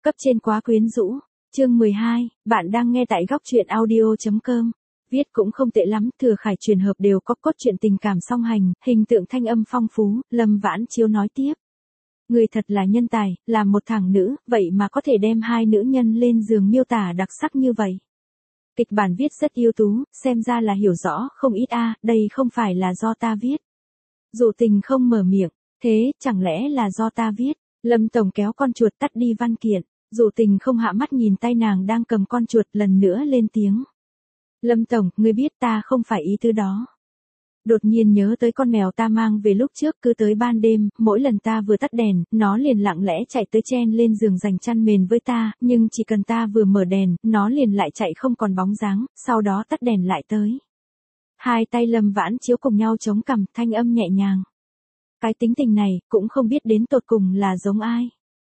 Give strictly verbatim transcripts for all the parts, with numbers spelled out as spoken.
Cấp trên quá quyến rũ. Chương mười hai, bạn đang nghe tại góc truyện audio.com. Viết cũng không tệ lắm, Thừa Khải truyền hợp đều có cốt truyện tình cảm song hành, hình tượng thanh âm phong phú, Lâm Vãn Chiếu nói tiếp. Người thật là nhân tài, là một thằng nữ, vậy mà có thể đem hai nữ nhân lên giường miêu tả đặc sắc như vậy. Kịch bản viết rất ưu tú, xem ra là hiểu rõ, không ít a, à, đây không phải là do ta viết. Dụ Tình không mở miệng, thế, chẳng lẽ là do ta viết? Lâm Tổng kéo con chuột tắt đi văn kiện, Dụ Tình không hạ mắt nhìn tay nàng đang cầm con chuột lần nữa lên tiếng. Lâm Tổng, ngươi biết ta không phải ý tứ đó. Đột nhiên nhớ tới con mèo ta mang về lúc trước, cứ tới ban đêm, mỗi lần ta vừa tắt đèn, nó liền lặng lẽ chạy tới chen lên giường giành chăn mền với ta, nhưng chỉ cần ta vừa mở đèn, nó liền lại chạy không còn bóng dáng, sau đó tắt đèn lại tới. Hai tay Lâm Vãn Chiếu cùng nhau chống cằm, thanh âm nhẹ nhàng. Cái tính tình này, cũng không biết đến tột cùng là giống ai.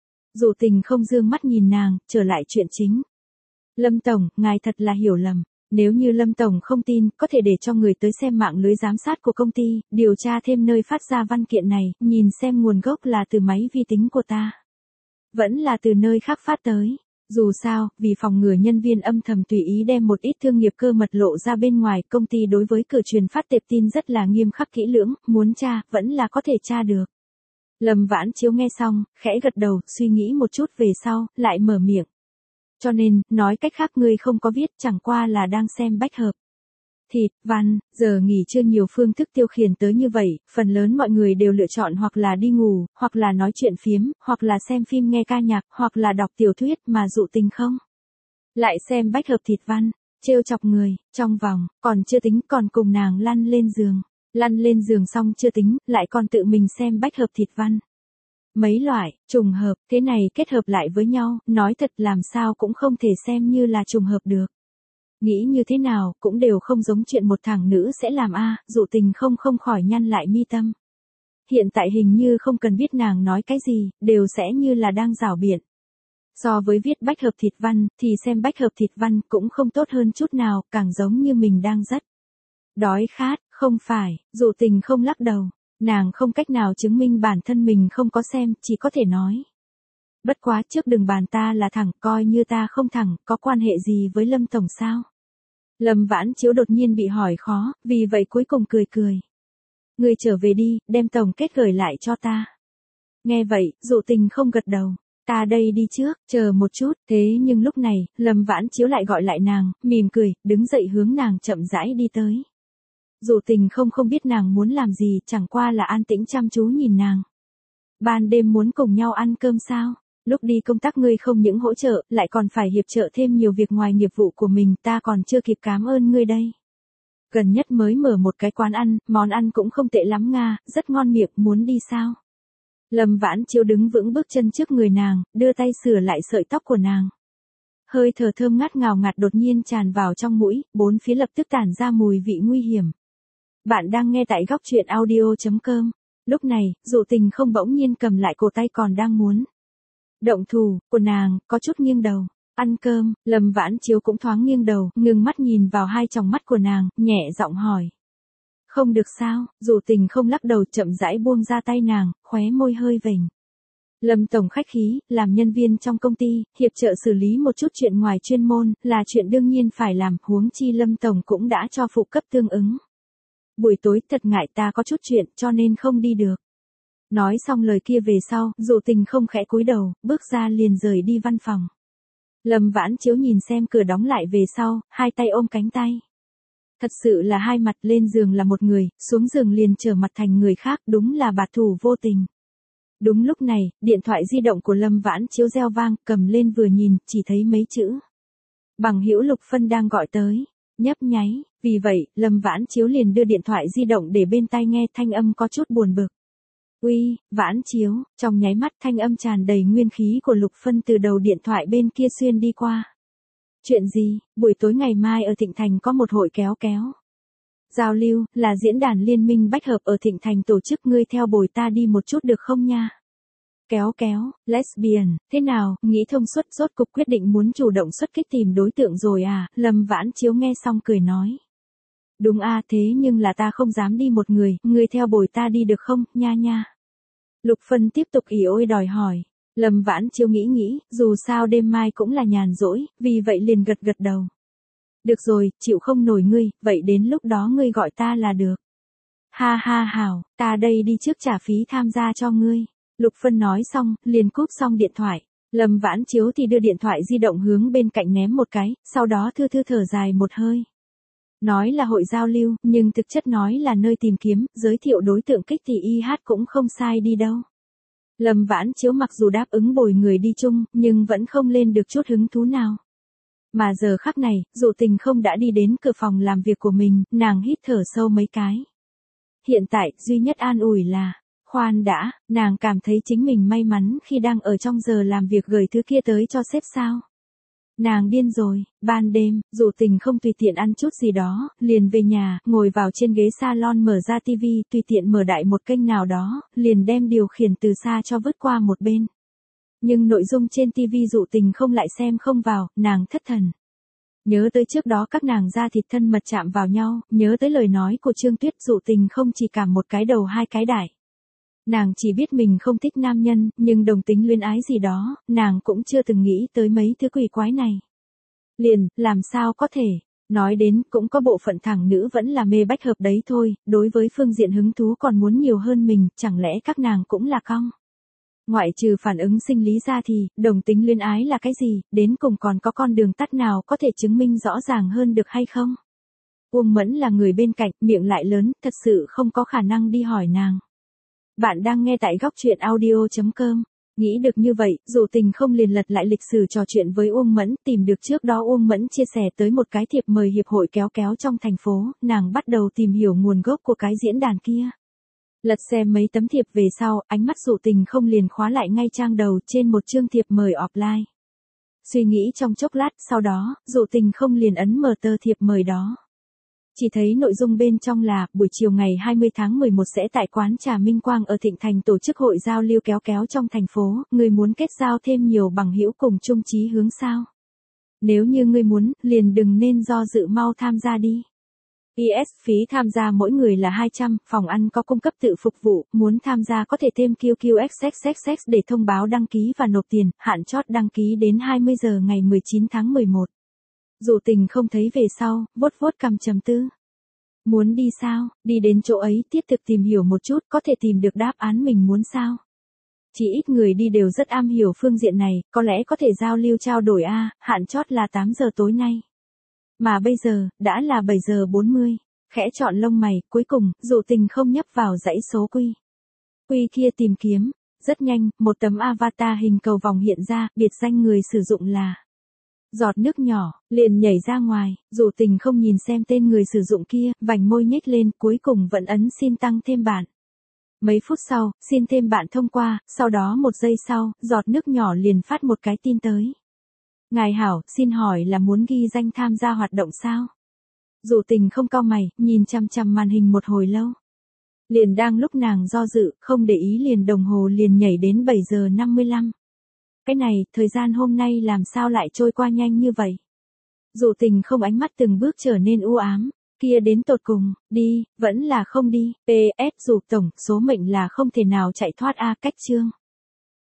Dụ Tình không dương mắt nhìn nàng, trở lại chuyện chính. Lâm Tổng, ngài thật là hiểu lầm. Nếu như Lâm Tổng không tin, có thể để cho người tới xem mạng lưới giám sát của công ty, điều tra thêm nơi phát ra văn kiện này, nhìn xem nguồn gốc là từ máy vi tính của ta. Vẫn là từ nơi khác phát tới. Dù sao, vì phòng ngừa nhân viên âm thầm tùy ý đem một ít thương nghiệp cơ mật lộ ra bên ngoài, công ty đối với cửa truyền phát tệp tin rất là nghiêm khắc kỹ lưỡng, muốn tra, vẫn là có thể tra được. Lâm Vãn Chiếu nghe xong, khẽ gật đầu, suy nghĩ một chút về sau, lại mở miệng. Cho nên, nói cách khác ngươi không có viết, chẳng qua là đang xem bách hợp. Thịt, văn, giờ nghỉ trưa nhiều phương thức tiêu khiển tới như vậy, phần lớn mọi người đều lựa chọn hoặc là đi ngủ, hoặc là nói chuyện phiếm, hoặc là xem phim nghe ca nhạc, hoặc là đọc tiểu thuyết, mà Dụ Tình không. Lại xem bách hợp thịt văn, trêu chọc người, trong vòng, còn chưa tính, còn cùng nàng lăn lên giường. Lăn lên giường xong chưa tính, lại còn tự mình xem bách hợp thịt văn. Mấy loại, trùng hợp, thế này kết hợp lại với nhau, nói thật làm sao cũng không thể xem như là trùng hợp được. Nghĩ như thế nào, cũng đều không giống chuyện một thằng nữ sẽ làm a. Dụ Tình không không khỏi nhăn lại mi tâm. Hiện tại hình như không cần biết nàng nói cái gì, đều sẽ như là đang rảo biện. So với viết bách hợp thịt văn, thì xem bách hợp thịt văn cũng không tốt hơn chút nào, càng giống như mình đang rất đói khát, không phải, Dụ Tình không lắc đầu. Nàng không cách nào chứng minh bản thân mình không có xem, chỉ có thể nói. Bất quá trước đừng bàn ta là thẳng, coi như ta không thẳng, có quan hệ gì với Lâm Tổng sao? Lâm Vãn Chiếu đột nhiên bị hỏi khó, vì vậy cuối cùng cười cười. Người trở về đi, đem tổng kết gửi lại cho ta. Nghe vậy, Dụ Tình không gật đầu. Ta đây đi trước, chờ một chút, thế nhưng lúc này, Lâm Vãn Chiếu lại gọi lại nàng, mỉm cười, đứng dậy hướng nàng chậm rãi đi tới. Dụ Tình không không biết nàng muốn làm gì, chẳng qua là an tĩnh chăm chú nhìn nàng. Ban đêm muốn cùng nhau ăn cơm sao? Lúc đi công tác ngươi không những hỗ trợ, lại còn phải hiệp trợ thêm nhiều việc ngoài nghiệp vụ của mình, ta còn chưa kịp cảm ơn ngươi đây. Gần nhất mới mở một cái quán ăn, món ăn cũng không tệ lắm nga, rất ngon miệng, muốn đi sao? Lâm Vãn Chiếu đứng vững bước chân trước người nàng, đưa tay sửa lại sợi tóc của nàng. Hơi thở thơm ngát ngào ngạt đột nhiên tràn vào trong mũi, bốn phía lập tức tản ra mùi vị nguy hiểm. Bạn đang nghe tại góc truyện audio.com. Lúc này, Dụ Tình không bỗng nhiên cầm lại cổ tay còn đang muốn động thủ của nàng, có chút nghiêng đầu. Ăn cơm, Lâm Vãn Chiếu cũng thoáng nghiêng đầu, ngừng mắt nhìn vào hai tròng mắt của nàng, nhẹ giọng hỏi. Không được sao? Dụ Tình không lắc đầu, chậm rãi buông ra tay nàng, khóe môi hơi vểnh. Lâm Tổng khách khí, làm nhân viên trong công ty, hiệp trợ xử lý một chút chuyện ngoài chuyên môn, là chuyện đương nhiên phải làm, huống chi Lâm Tổng cũng đã cho phụ cấp tương ứng. Buổi tối thật ngại ta có chút chuyện, cho nên không đi được. Nói xong lời kia về sau, Dụ Tình không khẽ cúi đầu, bước ra liền rời đi văn phòng. Lâm Vãn Chiếu nhìn xem cửa đóng lại về sau, hai tay ôm cánh tay. Thật sự là hai mặt, lên giường là một người, xuống giường liền trở mặt thành người khác, đúng là bạt thủ vô tình. Đúng lúc này, điện thoại di động của Lâm Vãn Chiếu reo vang, cầm lên vừa nhìn, chỉ thấy mấy chữ. Bằng hữu Lục Phân đang gọi tới. Nhấp nháy, vì vậy, Lâm Vãn Chiếu liền đưa điện thoại di động để bên tai nghe, thanh âm có chút buồn bực. Uy, Vãn Chiếu, trong nháy mắt thanh âm tràn đầy nguyên khí của Lục Phân từ đầu điện thoại bên kia xuyên đi qua. Chuyện gì? Buổi tối ngày mai ở Thịnh Thành có một hội kéo kéo. Giao lưu, là diễn đàn liên minh bách hợp ở Thịnh Thành tổ chức, ngươi theo bồi ta đi một chút được không nha? Kéo kéo, lesbian, thế nào, nghĩ thông suốt, rốt cục quyết định muốn chủ động xuất kích tìm đối tượng rồi à? Lâm Vãn Chiếu nghe xong cười nói. Đúng à, thế nhưng là ta không dám đi một người, ngươi theo bồi ta đi được không, nha nha. Lục Phân tiếp tục ỉ ôi đòi hỏi. Lâm Vãn Chiếu nghĩ nghĩ, dù sao đêm mai cũng là nhàn rỗi, vì vậy liền gật gật đầu. Được rồi, chịu không nổi ngươi, vậy đến lúc đó ngươi gọi ta là được. Ha ha hảo, ta đây đi trước trả phí tham gia cho ngươi. Lục Phân nói xong, liền cúp xong điện thoại. Lâm Vãn Chiếu thì đưa điện thoại di động hướng bên cạnh ném một cái, sau đó thư thư thở dài một hơi. Nói là hội giao lưu, nhưng thực chất nói là nơi tìm kiếm, giới thiệu đối tượng kích thì y hát cũng không sai đi đâu. Lâm Vãn Chiếu mặc dù đáp ứng bồi người đi chung, nhưng vẫn không lên được chút hứng thú nào. Mà giờ khắc này, Dụ Tình không đã đi đến cửa phòng làm việc của mình, nàng hít thở sâu mấy cái. Hiện tại, duy nhất an ủi là, khoan đã, nàng cảm thấy chính mình may mắn khi đang ở trong giờ làm việc gửi thứ kia tới cho sếp sao. Nàng điên rồi, ban đêm, Dụ Tình không tùy tiện ăn chút gì đó, liền về nhà, ngồi vào trên ghế salon mở ra tivi, tùy tiện mở đại một kênh nào đó, liền đem điều khiển từ xa cho vứt qua một bên. Nhưng nội dung trên tivi Dụ Tình không lại xem không vào, nàng thất thần. Nhớ tới trước đó các nàng da thịt thân mật chạm vào nhau, nhớ tới lời nói của Trương Tuyết, Dụ Tình không chỉ cảm một cái đầu hai cái đại. Nàng chỉ biết mình không thích nam nhân, nhưng đồng tính luyến ái gì đó, nàng cũng chưa từng nghĩ tới mấy thứ quỷ quái này. Liền, làm sao có thể, nói đến cũng có bộ phận thẳng nữ vẫn là mê bách hợp đấy thôi, đối với phương diện hứng thú còn muốn nhiều hơn mình, chẳng lẽ các nàng cũng là cong. Ngoại trừ phản ứng sinh lý ra thì, đồng tính luyến ái là cái gì, đến cùng còn có con đường tắt nào có thể chứng minh rõ ràng hơn được hay không? Uông Mẫn là người bên cạnh, miệng lại lớn, thật sự không có khả năng đi hỏi nàng. Bạn đang nghe tại góc truyện audio chấm com. Nghĩ được như vậy, Dụ Tình không liền lật lại lịch sử trò chuyện với Uông Mẫn, tìm được trước đó Uông Mẫn chia sẻ tới một cái thiệp mời hiệp hội kéo kéo trong thành phố, nàng bắt đầu tìm hiểu nguồn gốc của cái diễn đàn kia. Lật xem mấy tấm thiệp về sau, ánh mắt Dụ Tình không liền khóa lại ngay trang đầu trên một chương thiệp mời offline. Suy nghĩ trong chốc lát, sau đó, Dụ Tình không liền ấn mở tờ thiệp mời đó. Chỉ thấy nội dung bên trong là, buổi chiều ngày hai mươi tháng mười một sẽ tại quán trà Minh Quang ở Thịnh Thành tổ chức hội giao lưu kéo kéo trong thành phố, người muốn kết giao thêm nhiều bằng hữu cùng chung chí hướng sao. Nếu như ngươi muốn, liền đừng nên do dự mau tham gia đi. pê ét phí tham gia mỗi người là hai trăm, phòng ăn có cung cấp tự phục vụ, muốn tham gia có thể thêm quy quy ích ích ích ích để thông báo đăng ký và nộp tiền, hạn chót đăng ký đến hai mươi giờ ngày mười chín tháng mười một. Dụ Tình không thấy về sau, vuốt vuốt cằm trầm tư. Muốn đi sao, đi đến chỗ ấy tiếp tục tìm hiểu một chút, có thể tìm được đáp án mình muốn sao. Chỉ ít người đi đều rất am hiểu phương diện này, có lẽ có thể giao lưu trao đổi a, hạn chót là tám giờ tối nay. Mà bây giờ, đã là bảy giờ bốn mươi. Khẽ chọn lông mày, cuối cùng, Dụ Tình không nhấp vào dãy số quy. Quy kia tìm kiếm, rất nhanh, một tấm avatar hình cầu vòng hiện ra, biệt danh người sử dụng là Giọt Nước Nhỏ, liền nhảy ra ngoài, Dụ Tình không nhìn xem tên người sử dụng kia, vành môi nhếch lên, cuối cùng vẫn ấn xin tăng thêm bạn. Mấy phút sau, xin thêm bạn thông qua, sau đó một giây sau, Giọt Nước Nhỏ liền phát một cái tin tới. Ngài hảo, xin hỏi là muốn ghi danh tham gia hoạt động sao? Dụ Tình không cau mày, nhìn chăm chăm màn hình một hồi lâu. Liền đang lúc nàng do dự, không để ý liền đồng hồ liền nhảy đến bảy giờ năm mươi lăm. Cái này, thời gian hôm nay làm sao lại trôi qua nhanh như vậy? Dụ Tình không ánh mắt từng bước trở nên u ám, kia đến tột cùng, đi, vẫn là không đi, pê ét Dụ tổng, số mệnh là không thể nào chạy thoát a, cách chương.